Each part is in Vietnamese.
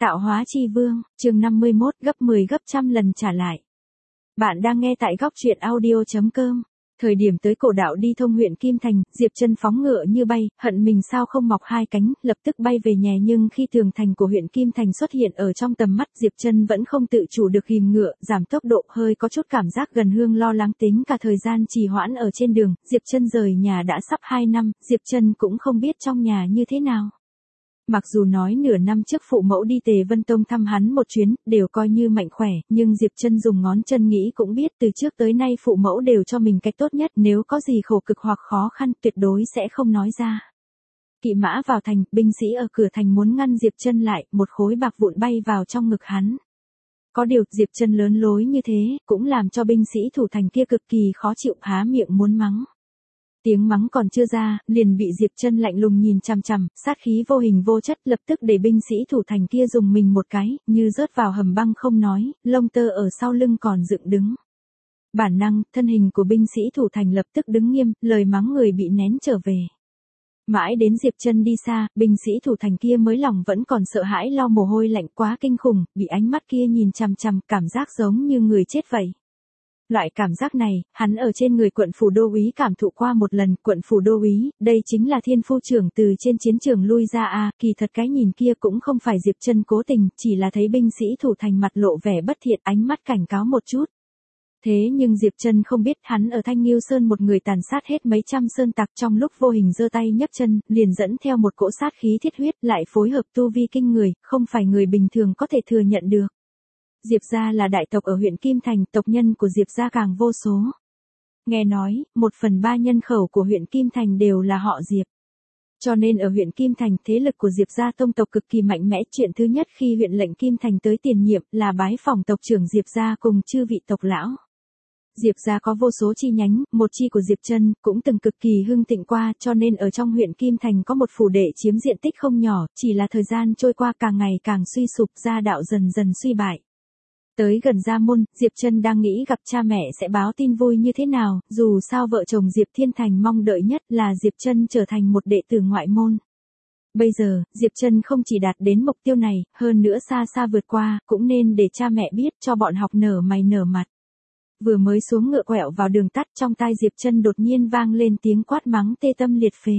Tạo hóa chi vương, chương 51, gấp 10 gấp trăm lần trả lại. Bạn đang nghe tại góc truyện audio.com. Thời điểm tới cổ đạo đi thông huyện Kim Thành, Diệp Trân phóng ngựa như bay, hận mình sao không mọc hai cánh, lập tức bay về nhà, nhưng khi tường thành của huyện Kim Thành xuất hiện ở trong tầm mắt, Diệp Trân vẫn không tự chủ được ghìm ngựa, giảm tốc độ, hơi có chút cảm giác gần hương lo lắng. Tính cả thời gian trì hoãn ở trên đường, Diệp Trân rời nhà đã sắp 2 năm, Diệp Trân cũng không biết trong nhà như thế nào. Mặc dù nói nửa năm trước phụ mẫu đi Tề Vân Tông thăm hắn một chuyến, đều coi như mạnh khỏe, nhưng Diệp Trân dùng ngón chân nghĩ cũng biết từ trước tới nay phụ mẫu đều cho mình cách tốt nhất, nếu có gì khổ cực hoặc khó khăn tuyệt đối sẽ không nói ra. Kỵ mã vào thành, binh sĩ ở cửa thành muốn ngăn Diệp Trân lại, một khối bạc vụn bay vào trong ngực hắn. Có điều, Diệp Trân lớn lối như thế, cũng làm cho binh sĩ thủ thành kia cực kỳ khó chịu, há miệng muốn mắng. Tiếng mắng còn chưa ra, liền bị Diệp Trân lạnh lùng nhìn chằm chằm, sát khí vô hình vô chất, lập tức để binh sĩ thủ thành kia dùng mình một cái, như rớt vào hầm băng không nói, lông tơ ở sau lưng còn dựng đứng. Bản năng, thân hình của binh sĩ thủ thành lập tức đứng nghiêm, lời mắng người bị nén trở về. Mãi đến Diệp Trân đi xa, binh sĩ thủ thành kia mới lòng vẫn còn sợ hãi, lo mồ hôi lạnh quá kinh khủng, bị ánh mắt kia nhìn chằm chằm, cảm giác giống như người chết vậy. Loại cảm giác này, hắn ở trên người quận phủ đô úy cảm thụ qua một lần. Quận phủ đô úy, đây chính là thiên phu trưởng từ trên chiến trường lui ra à, kỳ thật cái nhìn kia cũng không phải Diệp Trân cố tình, chỉ là thấy binh sĩ thủ thành mặt lộ vẻ bất thiện, ánh mắt cảnh cáo một chút. Thế nhưng Diệp Trân không biết, hắn ở Thanh Nghiêu Sơn một người tàn sát hết mấy trăm sơn tặc, trong lúc vô hình giơ tay nhấc chân, liền dẫn theo một cỗ sát khí thiết huyết, lại phối hợp tu vi kinh người, không phải người bình thường có thể thừa nhận được. Diệp gia là đại tộc ở huyện Kim Thành, tộc nhân của Diệp gia càng vô số. Nghe nói, 1/3 nhân khẩu của huyện Kim Thành đều là họ Diệp. Cho nên ở huyện Kim Thành, thế lực của Diệp gia tông tộc cực kỳ mạnh mẽ. Chuyện thứ nhất khi huyện lệnh Kim Thành tới tiền nhiệm là bái phỏng tộc trưởng Diệp gia cùng chư vị tộc lão. Diệp gia có vô số chi nhánh, một chi của Diệp Trân cũng từng cực kỳ hưng thịnh qua, cho nên ở trong huyện Kim Thành có một phủ đệ chiếm diện tích không nhỏ, chỉ là thời gian trôi qua càng ngày càng suy sụp, gia đạo dần dần suy bại. Tới gần gia môn, Diệp Trân đang nghĩ gặp cha mẹ sẽ báo tin vui như thế nào, dù sao vợ chồng Diệp Thiên Thành mong đợi nhất là Diệp Trân trở thành một đệ tử ngoại môn. Bây giờ, Diệp Trân không chỉ đạt đến mục tiêu này, hơn nữa xa xa vượt qua, cũng nên để cha mẹ biết cho bọn học nở mày nở mặt. Vừa mới xuống ngựa quẹo vào đường tắt, trong tai Diệp Trân đột nhiên vang lên tiếng quát mắng tê tâm liệt phế.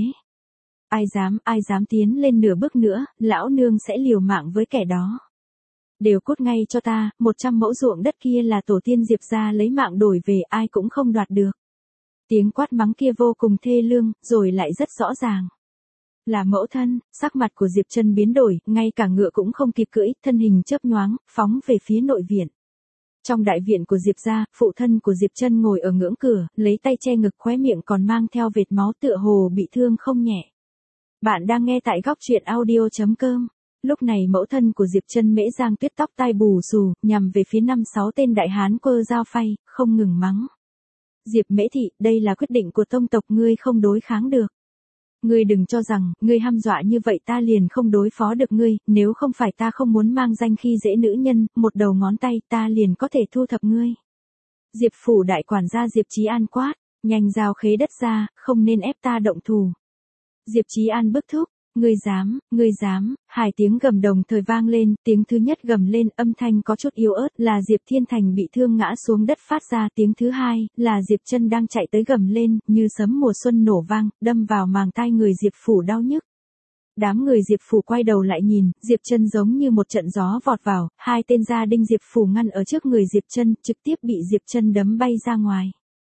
Ai dám tiến lên nửa bước nữa, lão nương sẽ liều mạng với kẻ đó. Đều cút ngay cho ta, 100 mẫu ruộng đất kia là tổ tiên Diệp gia lấy mạng đổi về, ai cũng không đoạt được. Tiếng quát mắng kia vô cùng thê lương, rồi lại rất rõ ràng. Là mẫu thân, sắc mặt của Diệp Trân biến đổi, ngay cả ngựa cũng không kịp cưỡi, thân hình chớp nhoáng, phóng về phía nội viện. Trong đại viện của Diệp gia, phụ thân của Diệp Trân ngồi ở ngưỡng cửa, lấy tay che ngực, khóe miệng còn mang theo vệt máu, tựa hồ bị thương không nhẹ. Bạn đang nghe tại góc truyện audio.com. Lúc này mẫu thân của Diệp Trân Mễ Giang Tuyết tóc tai bù xù, nhằm về phía 5-6 tên đại hán quơ dao phay, không ngừng mắng. Diệp Mễ Thị, đây là quyết định của tông tộc, ngươi không đối kháng được. Ngươi đừng cho rằng, ngươi hăm dọa như vậy ta liền không đối phó được ngươi, nếu không phải ta không muốn mang danh khi dễ nữ nhân, một đầu ngón tay ta liền có thể thu thập ngươi. Diệp phủ đại quản gia Diệp Chí An quát, nhanh giao khế đất ra, không nên ép ta động thủ. Diệp Chí An bức thúc. Ngươi dám, hai tiếng gầm đồng thời vang lên, tiếng thứ nhất gầm lên, âm thanh có chút yếu ớt, là Diệp Thiên Thành bị thương ngã xuống đất phát ra, tiếng thứ hai, là Diệp Trân đang chạy tới gầm lên, như sấm mùa xuân nổ vang, đâm vào màng tai người Diệp phủ đau nhức. Đám người Diệp phủ quay đầu lại nhìn, Diệp Trân giống như một trận gió vọt vào, hai tên gia đinh Diệp phủ ngăn ở trước người Diệp Trân, trực tiếp bị Diệp Trân đấm bay ra ngoài.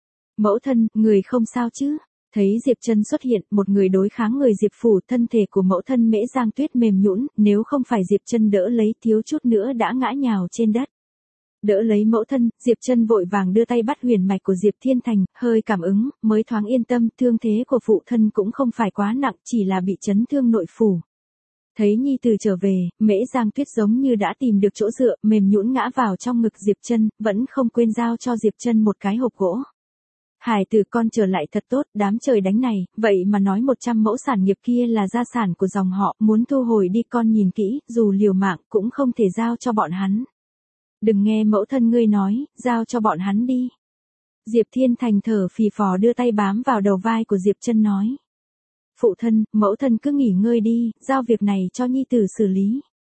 Mẫu thân, người không sao chứ? Thấy Diệp Trân xuất hiện, một người đối kháng người Diệp phủ, thân thể của mẫu thân Mễ Giang Tuyết mềm nhũn, nếu không phải Diệp Trân đỡ lấy, thiếu chút nữa đã ngã nhào trên đất. Đỡ lấy mẫu thân, Diệp Trân vội vàng đưa tay bắt huyền mạch của Diệp Thiên Thành, hơi cảm ứng, mới thoáng yên tâm, thương thế của phụ thân cũng không phải quá nặng, chỉ là bị chấn thương nội phủ. Thấy nhi tử trở về, Mễ Giang Tuyết giống như đã tìm được chỗ dựa, mềm nhũn ngã vào trong ngực Diệp Trân, vẫn không quên giao cho Diệp Trân một cái hộp gỗ. Hải tử con trở lại thật tốt, đám trời đánh này, vậy mà nói 100 mẫu sản nghiệp kia là gia sản của dòng họ, muốn thu hồi đi con nhìn kỹ, dù liều mạng cũng không thể giao cho bọn hắn. Đừng nghe mẫu thân ngươi nói, giao cho bọn hắn đi. Diệp Thiên Thành thở phì phò đưa tay bám vào đầu vai của Diệp Trân nói. Phụ thân, mẫu thân cứ nghỉ ngơi đi, giao việc này cho nhi tử xử lý.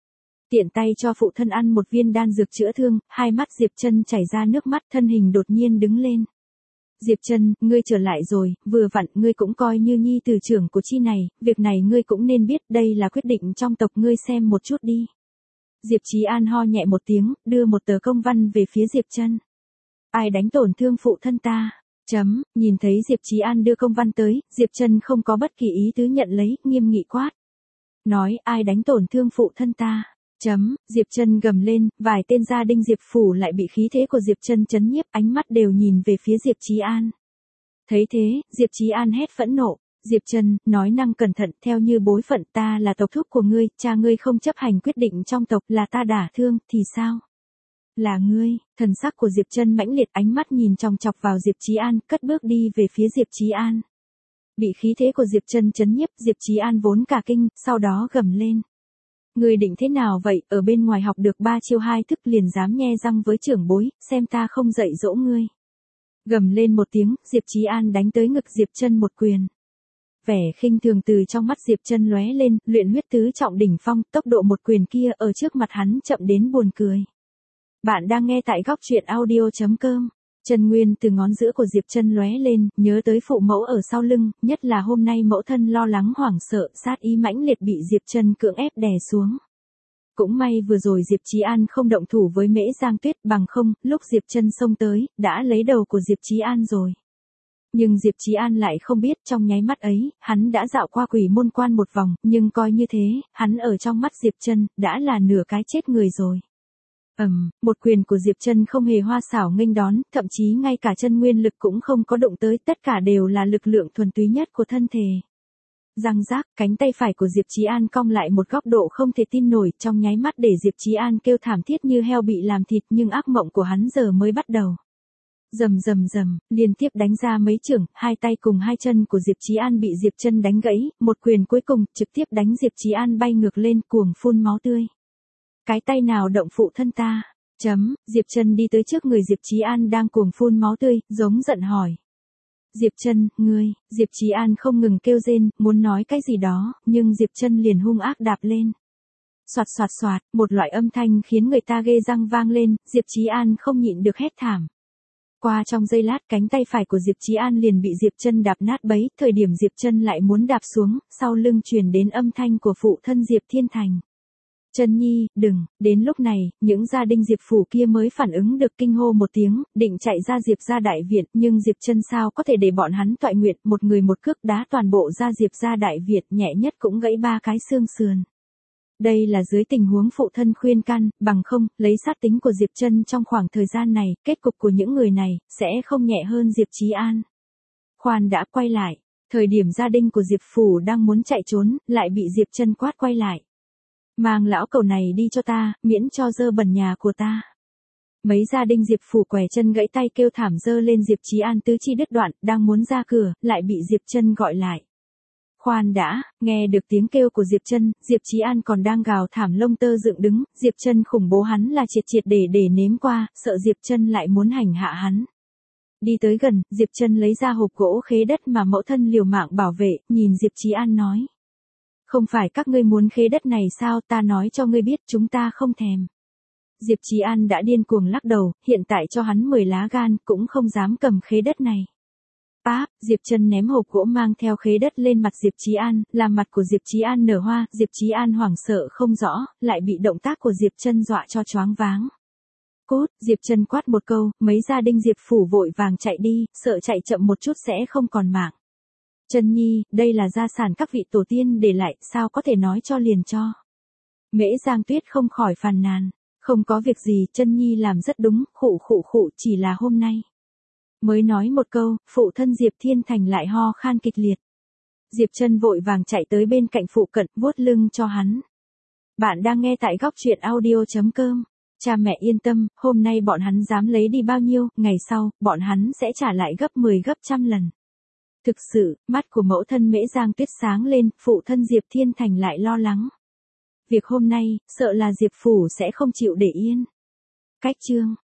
Tiện tay cho phụ thân ăn một viên đan dược chữa thương, hai mắt Diệp Trân chảy ra nước mắt, thân hình đột nhiên đứng lên. Diệp Trân, ngươi trở lại rồi, vừa vặn, ngươi cũng coi như nhi tử trưởng của chi này, việc này ngươi cũng nên biết, đây là quyết định trong tộc, ngươi xem một chút đi. Diệp Chí An ho nhẹ một tiếng, đưa một tờ công văn về phía Diệp Trân. Ai đánh tổn thương phụ thân ta? Nhìn thấy Diệp Chí An đưa công văn tới, Diệp Trân không có bất kỳ ý tứ nhận lấy, nghiêm nghị quát. Nói, ai đánh tổn thương phụ thân ta? Diệp Trân gầm lên, vài tên gia đình Diệp phủ lại bị khí thế của Diệp Trân chấn nhiếp, ánh mắt đều nhìn về phía Diệp Chí An. Thấy thế, Diệp Chí An hét phẫn nộ. Diệp Trân, nói năng cẩn thận, theo như bối phận, ta là tộc thúc của ngươi, cha ngươi không chấp hành quyết định trong tộc, là ta đả thương, thì sao? Là ngươi. Thần sắc của Diệp Trân mãnh liệt, ánh mắt nhìn chòng chọc vào Diệp Chí An, cất bước đi về phía Diệp Chí An. Bị khí thế của Diệp Trân chấn nhiếp, Diệp Chí An vốn cả kinh, sau đó gầm lên. Ngươi định thế nào vậy, ở bên ngoài học được 3 chiêu 2 thức liền dám nhe răng với trưởng bối, xem ta không dạy dỗ ngươi. Gầm lên một tiếng, Diệp Chí An đánh tới ngực Diệp Trân một quyền. Vẻ khinh thường từ trong mắt Diệp Trân lóe lên, luyện huyết tứ trọng đỉnh phong, tốc độ một quyền kia ở trước mặt hắn chậm đến buồn cười. Bạn đang nghe tại góc truyện audio.com. Chân nguyên từ ngón giữa của Diệp Trân lóe lên, nhớ tới phụ mẫu ở sau lưng, nhất là hôm nay mẫu thân lo lắng hoảng sợ, sát ý mãnh liệt bị Diệp Trân cưỡng ép đè xuống. Cũng may vừa rồi Diệp Chí An không động thủ với Mễ Giang Tuyết, bằng không, lúc Diệp Trân xông tới, đã lấy đầu của Diệp Chí An rồi. Nhưng Diệp Chí An lại không biết, trong nháy mắt ấy, hắn đã dạo qua quỷ môn quan một vòng, nhưng coi như thế, hắn ở trong mắt Diệp Trân, đã là nửa cái chết người rồi. Một quyền của Diệp Trân không hề hoa xảo nghênh đón, thậm chí ngay cả chân nguyên lực cũng không có động tới, tất cả đều là lực lượng thuần túy nhất của thân thể. Răng rác, cánh tay phải của Diệp Chí An cong lại một góc độ không thể tin nổi, trong nháy mắt để Diệp Chí An kêu thảm thiết như heo bị làm thịt, nhưng ác mộng của hắn giờ mới bắt đầu. Rầm, liên tiếp đánh ra mấy chưởng, hai tay cùng hai chân của Diệp Chí An bị Diệp Trân đánh gãy, một quyền cuối cùng trực tiếp đánh Diệp Chí An bay ngược lên, cuồng phun máu tươi. Cái tay nào động phụ thân ta? Diệp Trân đi tới trước người Diệp Chí An đang cuồng phun máu tươi, giống giận hỏi. Diệp Trân, ngươi, Diệp Chí An không ngừng kêu rên, muốn nói cái gì đó, nhưng Diệp Trân liền hung ác đạp lên. Soạt, một loại âm thanh khiến người ta ghê răng vang lên, Diệp Chí An không nhịn được hét thảm. Qua trong giây lát, cánh tay phải của Diệp Chí An liền bị Diệp Trân đạp nát bấy, thời điểm Diệp Trân lại muốn đạp xuống, sau lưng truyền đến âm thanh của phụ thân Diệp Thiên Thành. Trân Nhi, đừng, đến lúc này, những gia đình Diệp phủ kia mới phản ứng được, kinh hô một tiếng, định chạy ra Diệp gia đại viện, nhưng Diệp Trân sao có thể để bọn hắn toại nguyện, một người một cước đá toàn bộ ra Diệp gia đại viện, nhẹ nhất cũng gãy 3 cái xương sườn. Đây là dưới tình huống phụ thân khuyên can, bằng không, lấy sát tính của Diệp Trân trong khoảng thời gian này, kết cục của những người này, sẽ không nhẹ hơn Diệp Chí An. Khoan đã, quay lại, thời điểm gia đình của Diệp phủ đang muốn chạy trốn, lại bị Diệp Trân quát quay lại. Mang lão cẩu này đi cho ta, miễn cho dơ bẩn nhà của ta. Mấy gia đình Diệp phủ quẻ chân gãy tay kêu thảm dơ lên, Diệp Chí An tứ chi đứt đoạn, đang muốn ra cửa, lại bị Diệp Trân gọi lại. Khoan đã, nghe được tiếng kêu của Diệp Trân, Diệp Chí An còn đang gào thảm lông tơ dựng đứng, Diệp Trân khủng bố hắn là triệt để nếm qua, sợ Diệp Trân lại muốn hành hạ hắn. Đi tới gần, Diệp Trân lấy ra hộp gỗ khế đất mà mẫu thân liều mạng bảo vệ, nhìn Diệp Chí An nói. Không phải các ngươi muốn khế đất này sao, ta nói cho ngươi biết, chúng ta không thèm. Diệp Chí An đã điên cuồng lắc đầu, hiện tại cho hắn 10 lá gan, cũng không dám cầm khế đất này. Diệp Trân ném hộp gỗ mang theo khế đất lên mặt Diệp Chí An, làm mặt của Diệp Chí An nở hoa, Diệp Chí An hoảng sợ không rõ, lại bị động tác của Diệp Trân dọa cho choáng váng. Cút, Diệp Trân quát một câu, mấy gia đình Diệp phủ vội vàng chạy đi, sợ chạy chậm một chút sẽ không còn mạng. Trân Nhi, đây là gia sản các vị tổ tiên để lại, sao có thể nói cho liền cho. Mễ Giang Tuyết không khỏi phàn nàn, không có việc gì, Trân Nhi làm rất đúng, khụ, chỉ là hôm nay. Mới nói một câu, phụ thân Diệp Thiên Thành lại ho khan kịch liệt. Diệp Trân vội vàng chạy tới bên cạnh phụ cận, vuốt lưng cho hắn. Bạn đang nghe tại góc truyện audio.com. Cha mẹ yên tâm, hôm nay bọn hắn dám lấy đi bao nhiêu, ngày sau, bọn hắn sẽ trả lại gấp 10 gấp trăm lần. Thực sự, mắt của mẫu thân Mễ Giang Tuyết sáng lên, phụ thân Diệp Thiên Thành lại lo lắng. Việc hôm nay, sợ là Diệp phủ sẽ không chịu để yên. Cách chương